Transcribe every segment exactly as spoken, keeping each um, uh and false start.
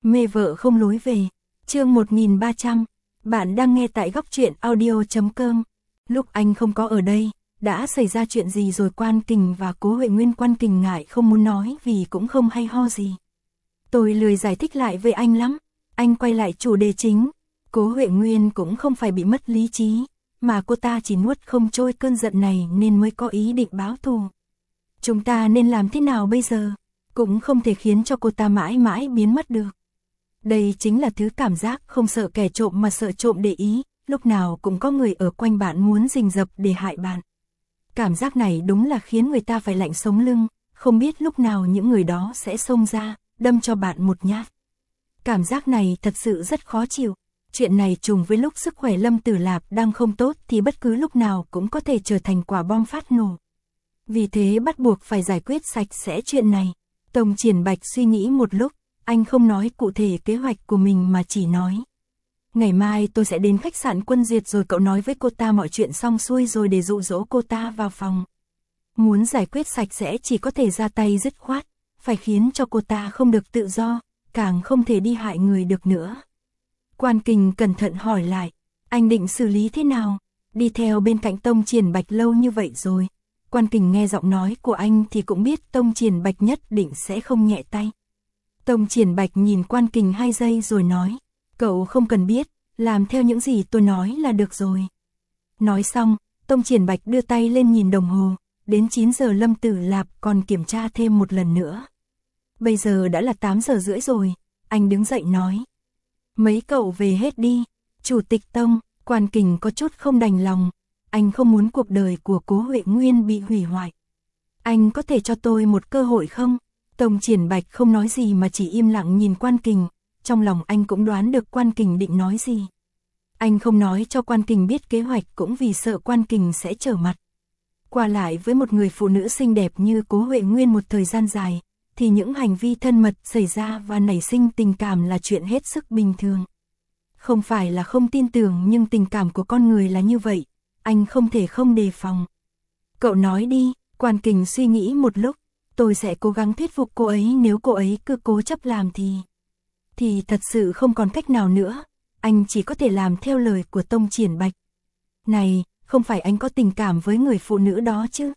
Mê vợ không lối về. Chương một nghìn ba trăm. Bạn đang nghe tại góc truyện audio chấm com. Lúc anh không có ở đây, đã xảy ra chuyện gì rồi? Quan Kình và Cố Huệ Nguyên. Quan Kình ngại không muốn nói vì cũng không hay ho gì. Tôi lười giải thích lại với anh lắm. Anh quay lại chủ đề chính. Cố Huệ Nguyên cũng không phải bị mất lý trí, mà cô ta chỉ nuốt không trôi cơn giận này nên mới có ý định báo thù. Chúng ta nên làm thế nào bây giờ? Cũng không thể khiến cho cô ta mãi mãi biến mất được. Đây chính là thứ cảm giác không sợ kẻ trộm mà sợ trộm để ý, lúc nào cũng có người ở quanh bạn muốn rình rập để hại bạn. Cảm giác này đúng là khiến người ta phải lạnh sống lưng, không biết lúc nào những người đó sẽ xông ra, đâm cho bạn một nhát. Cảm giác này thật sự rất khó chịu. Chuyện này trùng với lúc sức khỏe Lâm Tử Lạp đang không tốt thì bất cứ lúc nào cũng có thể trở thành quả bom phát nổ. Vì thế bắt buộc phải giải quyết sạch sẽ chuyện này. Tông Triển Bạch suy nghĩ một lúc, anh không nói cụ thể kế hoạch của mình mà chỉ nói: ngày mai tôi sẽ đến khách sạn Quân Duyệt rồi cậu nói với cô ta mọi chuyện xong xuôi rồi để dụ dỗ cô ta vào phòng. Muốn giải quyết sạch sẽ chỉ có thể ra tay dứt khoát, phải khiến cho cô ta không được tự do, càng không thể đi hại người được nữa. Quan Kình cẩn thận hỏi lại: anh định xử lý thế nào? Đi theo bên cạnh Tông Triển Bạch lâu như vậy rồi. Quan Kình nghe giọng nói của anh thì cũng biết Tông Triển Bạch nhất định sẽ không nhẹ tay. Tông Triển Bạch nhìn Quan Kình hai giây rồi nói: cậu không cần biết, làm theo những gì tôi nói là được rồi. Nói xong, Tông Triển Bạch đưa tay lên nhìn đồng hồ, đến chín giờ Lâm Tử Lạp còn kiểm tra thêm một lần nữa. Bây giờ đã là tám giờ rưỡi rồi, anh đứng dậy nói: mấy cậu về hết đi. Chủ tịch Tông. Quan Kình có chút không đành lòng, anh không muốn cuộc đời của Cố Huệ Nguyên bị hủy hoại. Anh có thể cho tôi một cơ hội không? Tông Triển Bạch không nói gì mà chỉ im lặng nhìn Quan Kình, trong lòng anh cũng đoán được Quan Kình định nói gì. Anh không nói cho Quan Kình biết kế hoạch cũng vì sợ Quan Kình sẽ trở mặt. Qua lại với một người phụ nữ xinh đẹp như Cố Huệ Nguyên một thời gian dài, thì những hành vi thân mật xảy ra và nảy sinh tình cảm là chuyện hết sức bình thường. Không phải là không tin tưởng nhưng tình cảm của con người là như vậy, anh không thể không đề phòng. Cậu nói đi. Quan Kình suy nghĩ một lúc: tôi sẽ cố gắng thuyết phục cô ấy, nếu cô ấy cứ cố chấp làm thì... Thì thật sự không còn cách nào nữa, anh chỉ có thể làm theo lời của Tông Triển Bạch. Này, không phải anh có tình cảm với người phụ nữ đó chứ?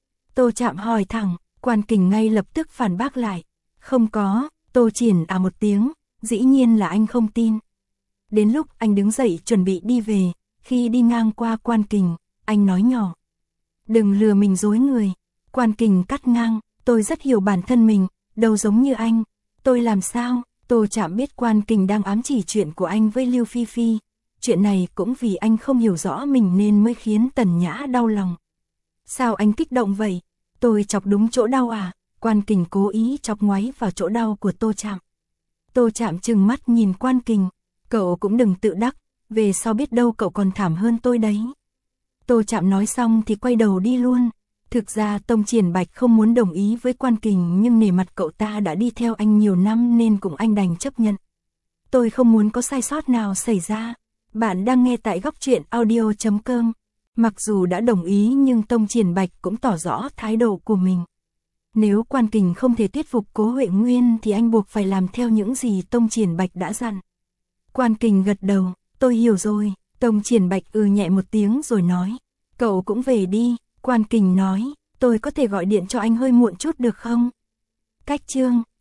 Tô Trạm hỏi thẳng. Quan Kình ngay lập tức phản bác lại: không có. Tô Triển à một tiếng, dĩ nhiên là anh không tin. Đến lúc anh đứng dậy chuẩn bị đi về, khi đi ngang qua Quan Kình, anh nói nhỏ: đừng lừa mình dối người. Quan Kình cắt ngang: tôi rất hiểu bản thân mình, đâu giống như anh. Tôi làm sao? Tô Trạm biết Quan Kình đang ám chỉ chuyện của anh với Lưu Phi Phi. Chuyện này cũng vì anh không hiểu rõ mình nên mới khiến Tần Nhã đau lòng. Sao anh kích động vậy? Tôi chọc đúng chỗ đau à? Quan Kình cố ý chọc ngoáy vào chỗ đau của Tô Trạm. Tô Trạm trừng mắt nhìn Quan Kình: cậu cũng đừng tự đắc, về sau biết đâu cậu còn thảm hơn tôi đấy. Tô Trạm nói xong thì quay đầu đi luôn. Thực ra Tông Triển Bạch không muốn đồng ý với Quan Kình nhưng nể mặt cậu ta đã đi theo anh nhiều năm nên cũng anh đành chấp nhận. Tôi không muốn có sai sót nào xảy ra. Bạn đang nghe tại góc truyện audio chấm com. Mặc dù đã đồng ý nhưng Tông Triển Bạch cũng tỏ rõ thái độ của mình. Nếu Quan Kình không thể thuyết phục Cố Huệ Nguyên thì anh buộc phải làm theo những gì Tông Triển Bạch đã dặn. Quan Kình gật đầu: tôi hiểu rồi. Tông Triển Bạch ừ nhẹ một tiếng rồi nói: cậu cũng về đi. Quan Kình nói: tôi có thể gọi điện cho anh hơi muộn chút được không? Cách chương